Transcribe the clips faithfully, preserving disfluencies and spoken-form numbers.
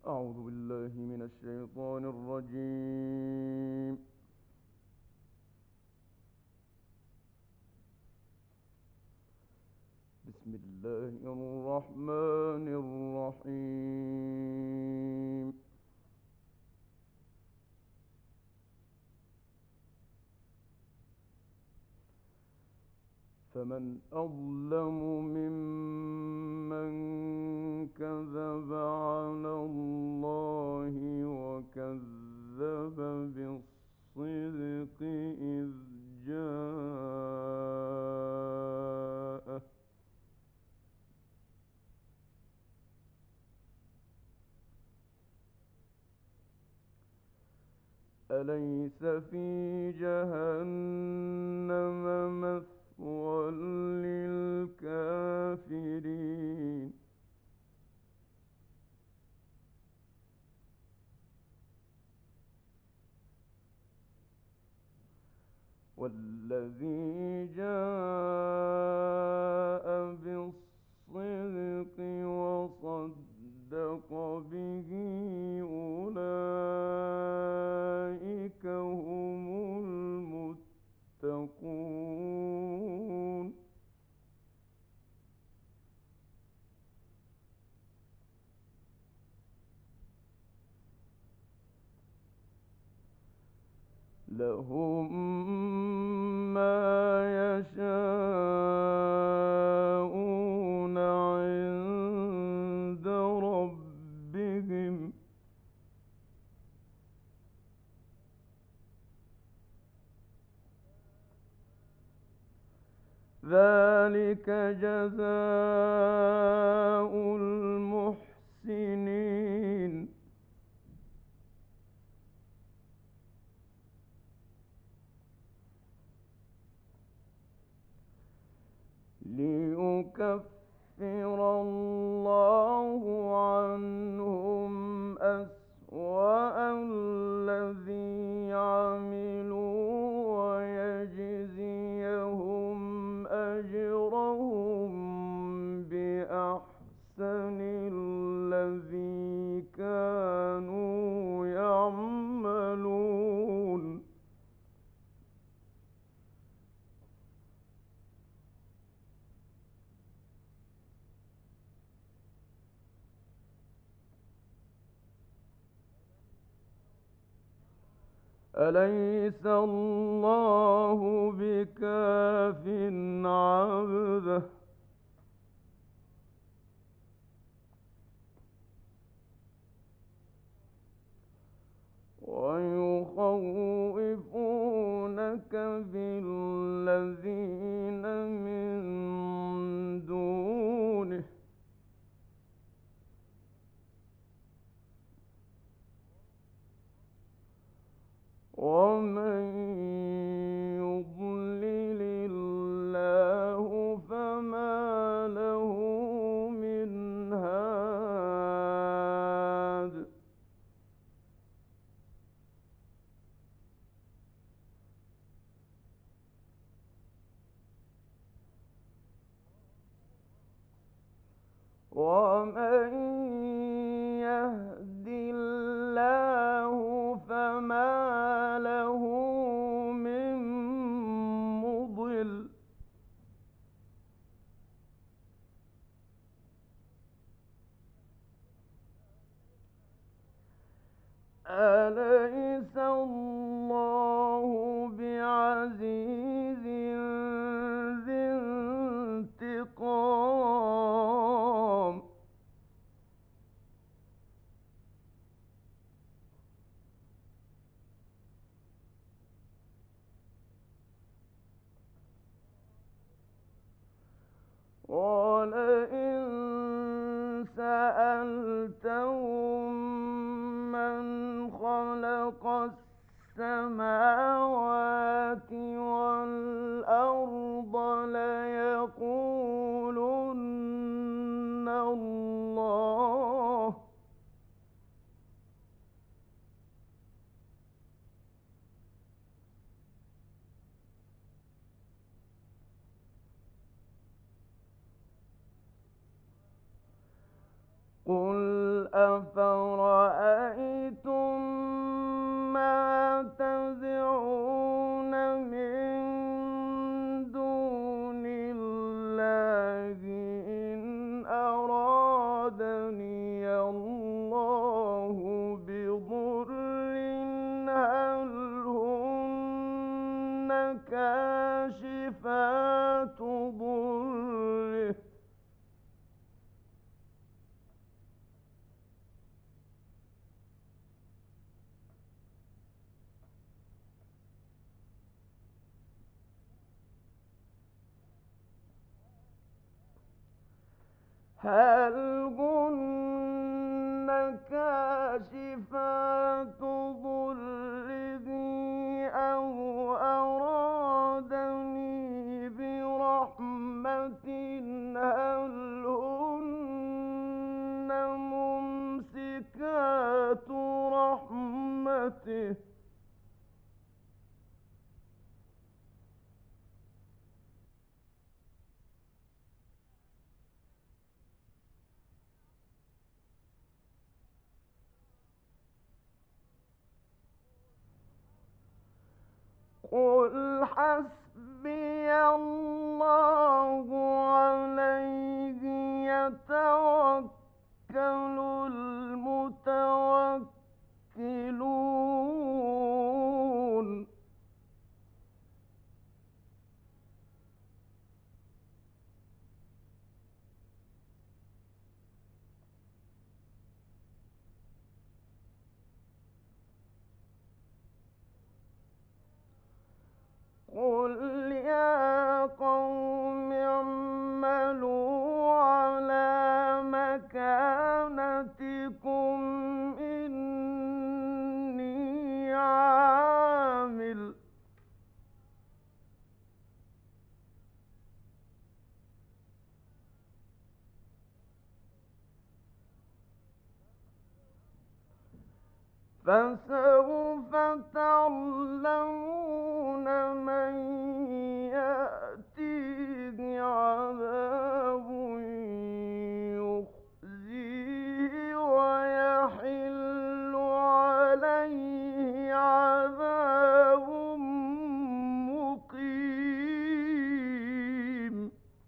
أعوذ بالله من الشيطان الرجيم. بسم الله الرحمن الرحيم. فمن أظلم ممن كذب على الله وكذب بالصدق إذ جاءه أليس في جهنم مثوى للكافرين والذي جاء بالصدق وصدق به أولئك هم المتقون لهم ما يشاءون عند ربهم ذلك جزاء المحسنين ليكفر الله عنهم أسوأ الذي عملوا ويجزيهم أجرهم بأحسن الذي كانوا يعملون أليس الله بكاف عبده ويخوفونك بالذين من دونه ومن يضلل الله فما له من هاد ومن يهد الله فما له من مضل أليس الله بعزيز ذي انتقام ولئن سألتهم من خلق السماوات والأرض ليقولن الله قل أفرأيتم هل هن كاشفات ضره أو أرادني برحمة هل هن ممسكات رحمته قل حسبي الله عليه يتوكل المتوكلون قل يا قوم اعملوا على مكانتكم إني عامل فسوف تعلمون من يأتيه عذاب يخزيه ويحل عليه عذاب مقيم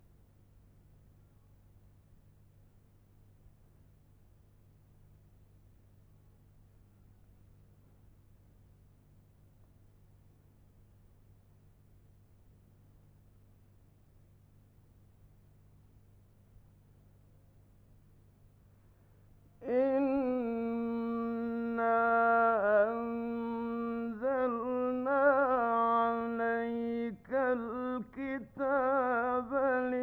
إنا أنزلنا عليك الكتاب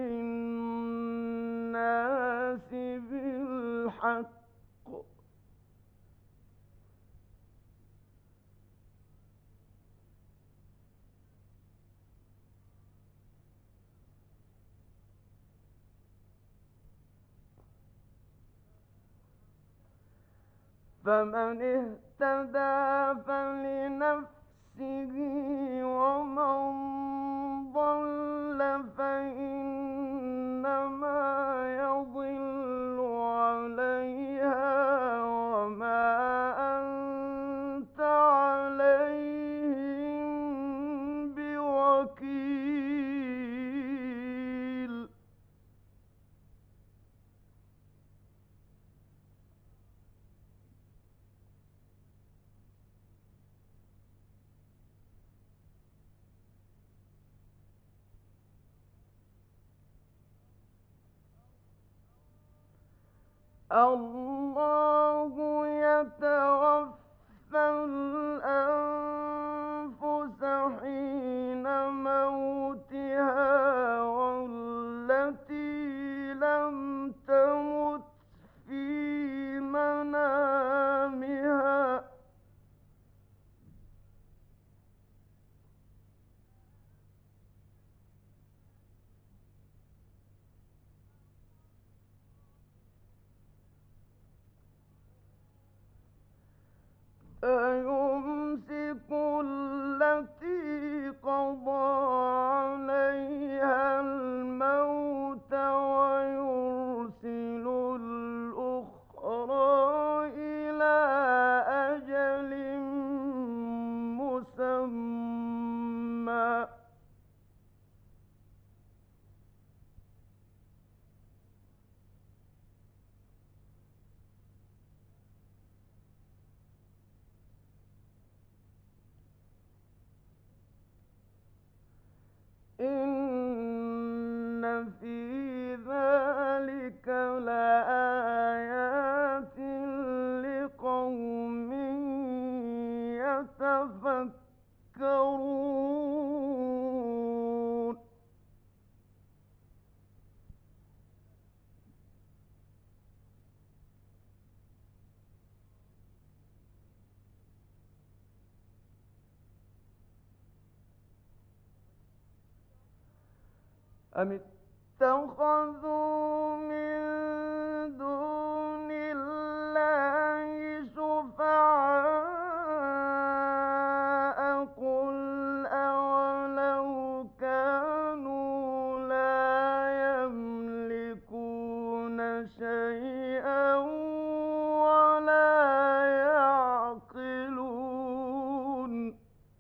للناس بالحق فمن اهتدى فلنفسه ومن ضل فإنما يضل عليها وما أنت عليهم بوكيل الله يتوفى الأنفس حين موتها والتي لم تمت في منامها أيمسك التي قضى عليها الموت ويرسل الأخرى إلى أجل مسمى إن في ذلك لآيات لقوم يتفكرون أم اتخذوا من دون الله شفعاء قل أولو كانوا لا يملكون شيئا ولا يعقلون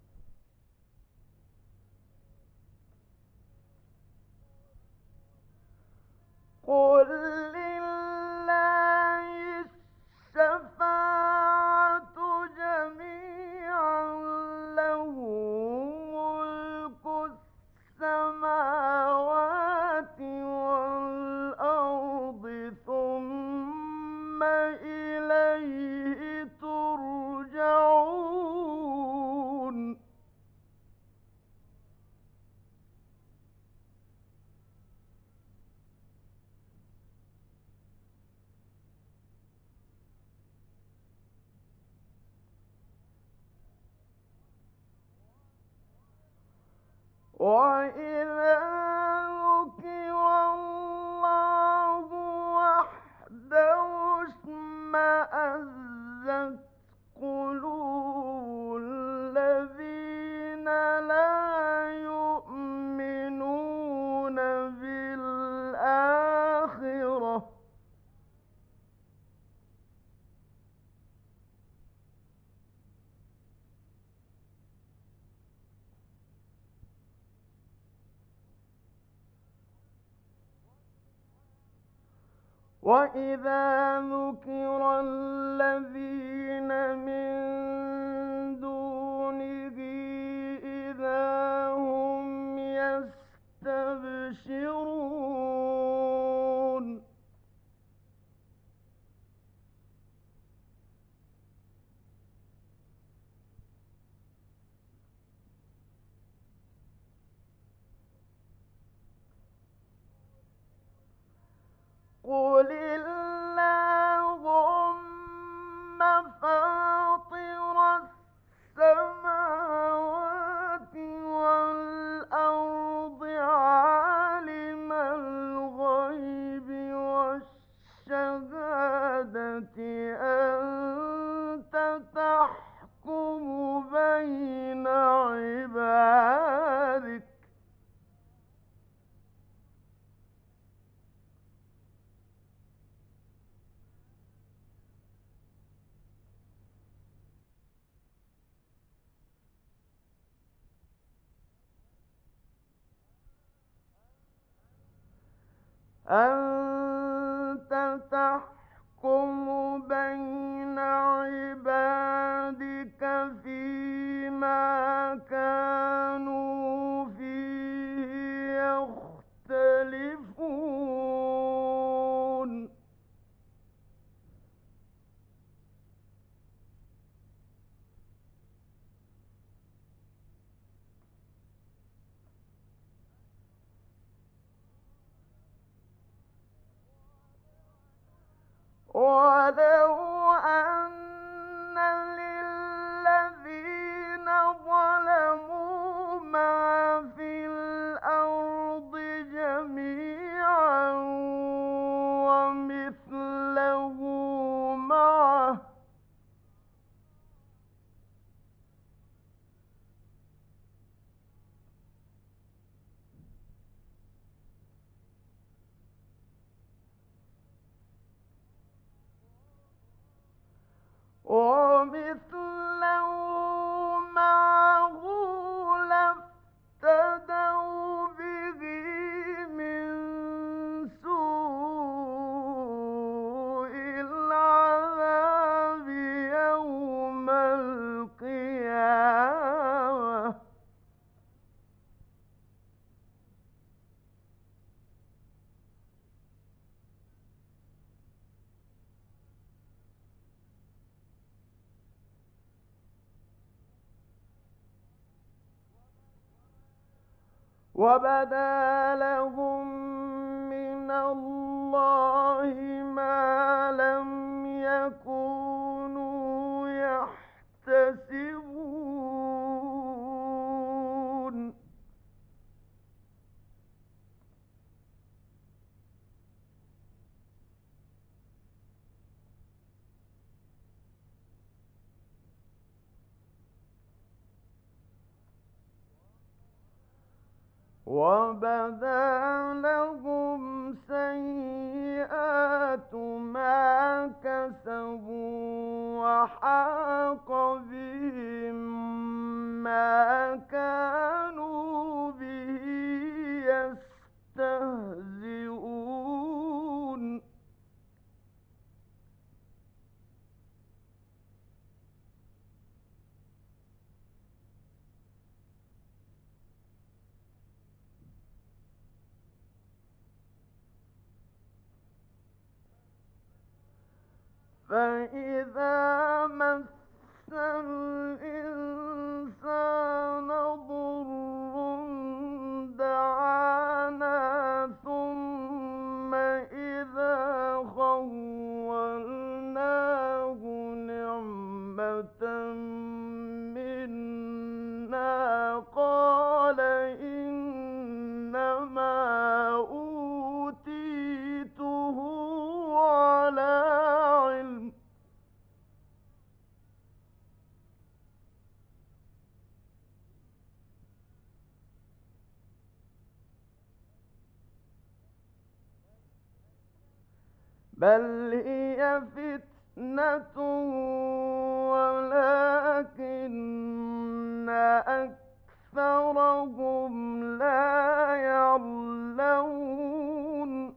قل لله الشفاعة جميعا له ملك السماوات والأرض ثم إليه ترجعون وإذا ذكر الله وحده اشمأزت قلوب الذين لا يؤمنون بالآخرة وإذا ذكر الذين من دونه إذا هم يستبشرون قل اللهم فاطر السماوات والأرض عالم الغيب والشهادة أنت تحكم بين عبادك أنت تحكم بين عبادك فيما كانوا فيه يختلفون ولو أن للذين ظلموا ما في الأرض جميعا ومثله معه ومثله معه لافتدوا به من سوء العذاب يوم القيامة وبدا لهم من الله ما لم يكونوا يحتسبون وبدا لهم سيئات ما كسبوا وحاق بهم ما كانوا به يستهزئون فإذا مس الإنسان ضر دعانا ثم إذا خولناه نعمة منا قال إنما أوتيته على علم بل هي فتنة ولكن أكثرهم لا يعلمون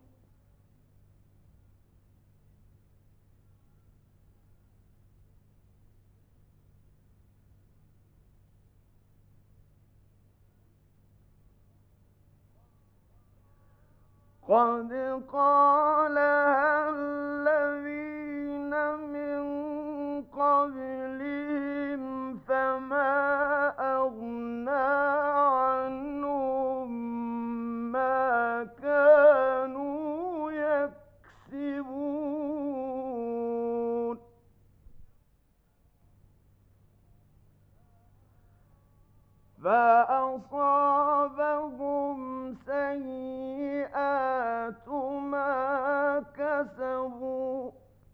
قد قالها الذين من قبلهم فما أغنى عنهم ما كانوا يكسبون فأصابهم سيئات ما كسبوا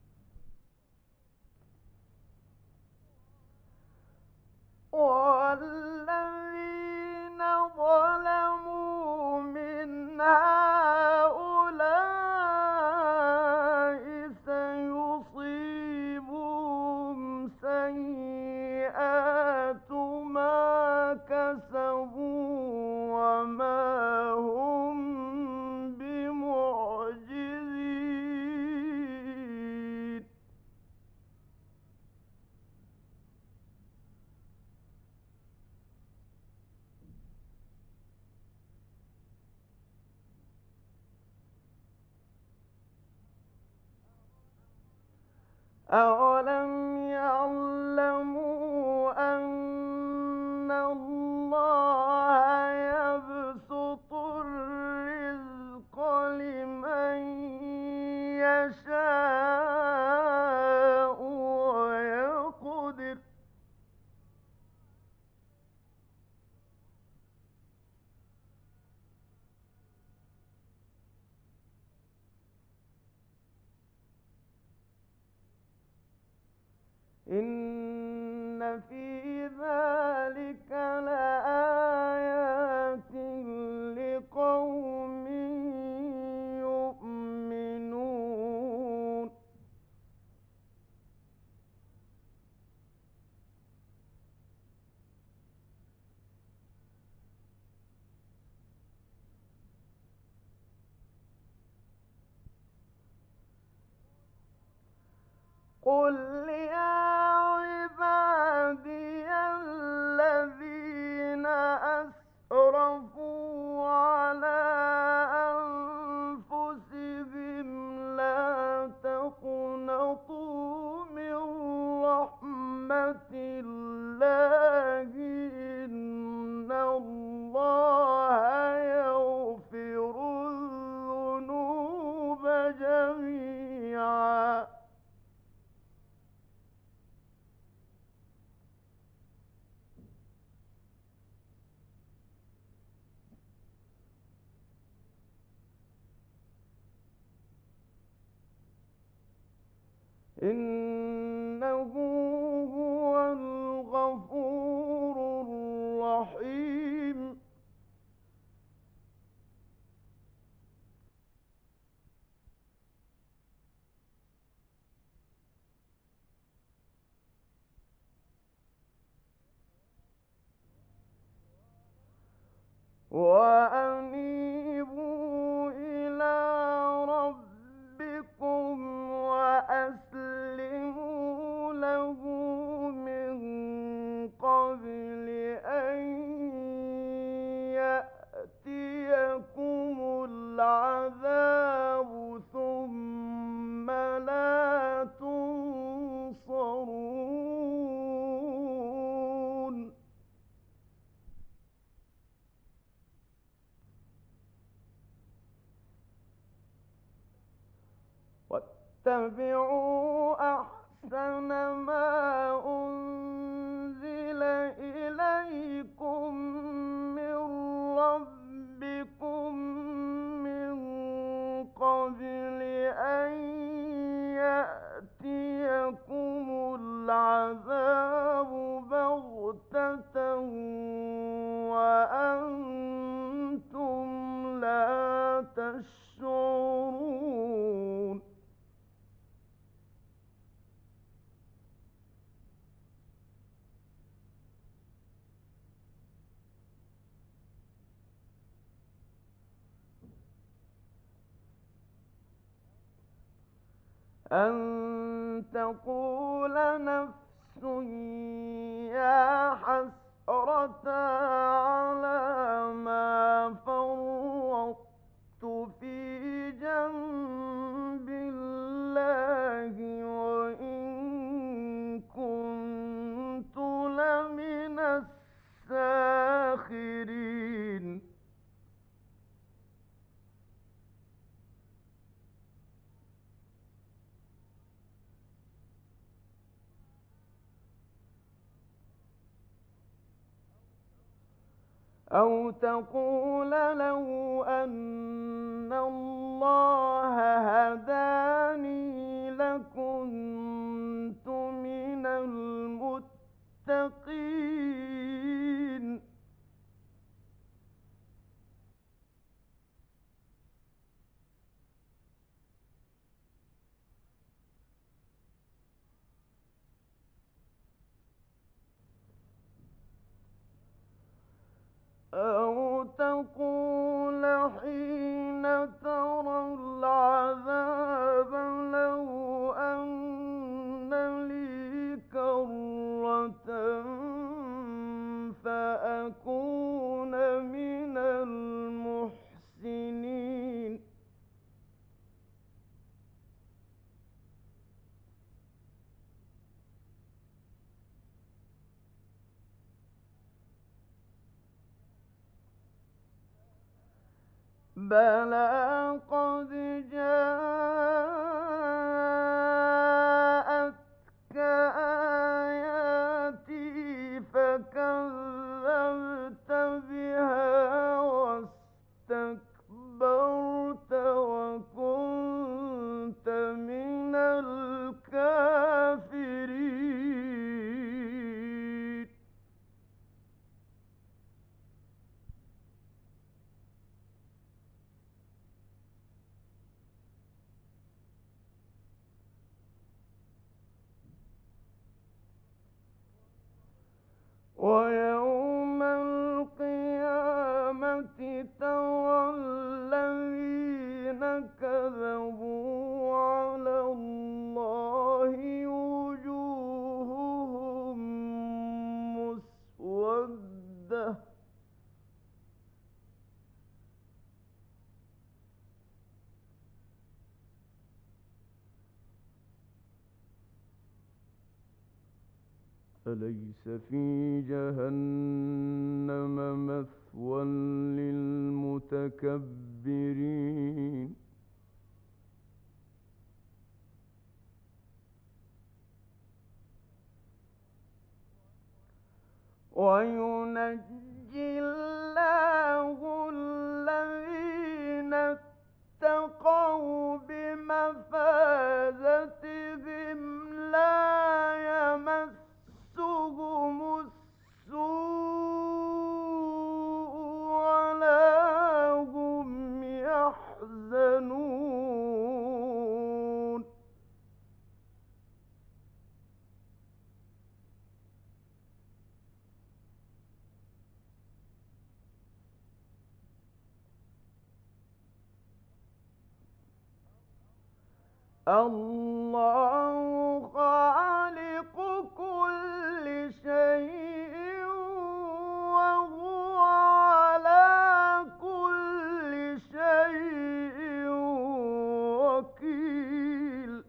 والذين ظلموا من هؤلاء سيصيبهم سيئات ما كسبوا وما هم بمعجزين أولم يعلموا أن الله يبسط الرزق لمن يشاء ويقدر إن في ذلك لآيات لقوم يؤمنون قل يا عبادي الذين أسرفوا على أنفسهم لا تقنطوا من رحمة الله إن الله يغفر الذنوب جميعا إنه هو الغفور الرحيم واتبعوا أحسن ما أنزل إليكم من ربكم من قبل أن يأتيكم العذاب بغتة وأنتم لا تشعرون. أن تقول نفس يا حسرة على ما فرطت في جنب الله وإن كنت لمن الساخرين. أو تقول لو أن الله هداني لكنت من المتقين. أو تقول حين ترى العذاب لو أن لي كرة فأكون من المحسنين. بلى قد جاءتك آياتي فكذبت بها واستكبرت وكنت من الكافرين. ويوم القيامة ترى الذين كذبوا على الله وجوههم مسودة أليس في جهنم مثوى للمتكبرين. وينجي الله الذين اتقوا بمفازتهم لا يمسهم السوء ولا هم يحزنون. الله خالق كل شيء وهو على كل شيء وكيل.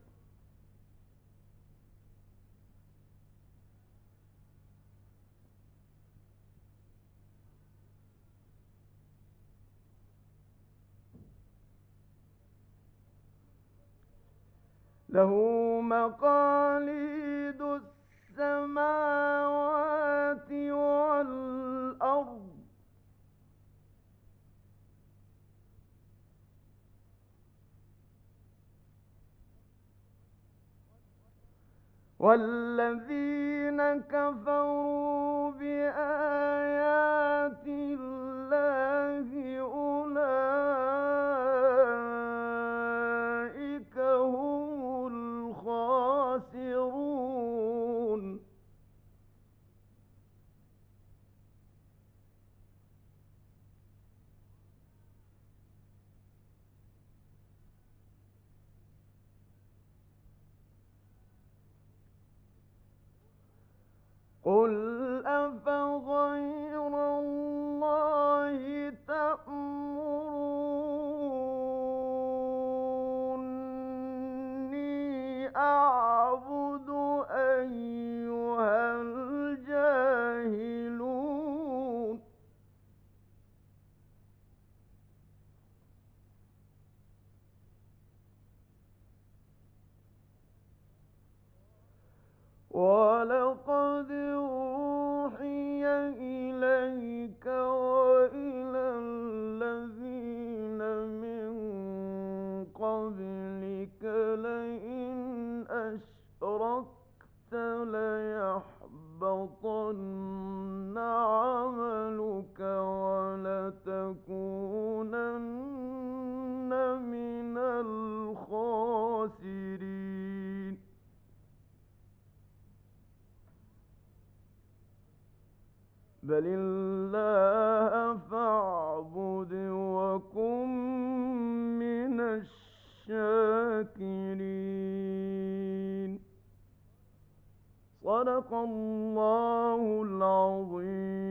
له مقاليد السماوات والأرض والذين كفروا بآيات الله أولئك هم الخاسرون قل أفغير الله تأمروني أعبد أيها الجاهلون ولقد أوحي إليك وإلى الذين من قبلك لئن أشركت ليحبطن عملك ولتكونن من الخاسرين بل الله فاعبد وكن من الشاكرين. صدق الله العظيم.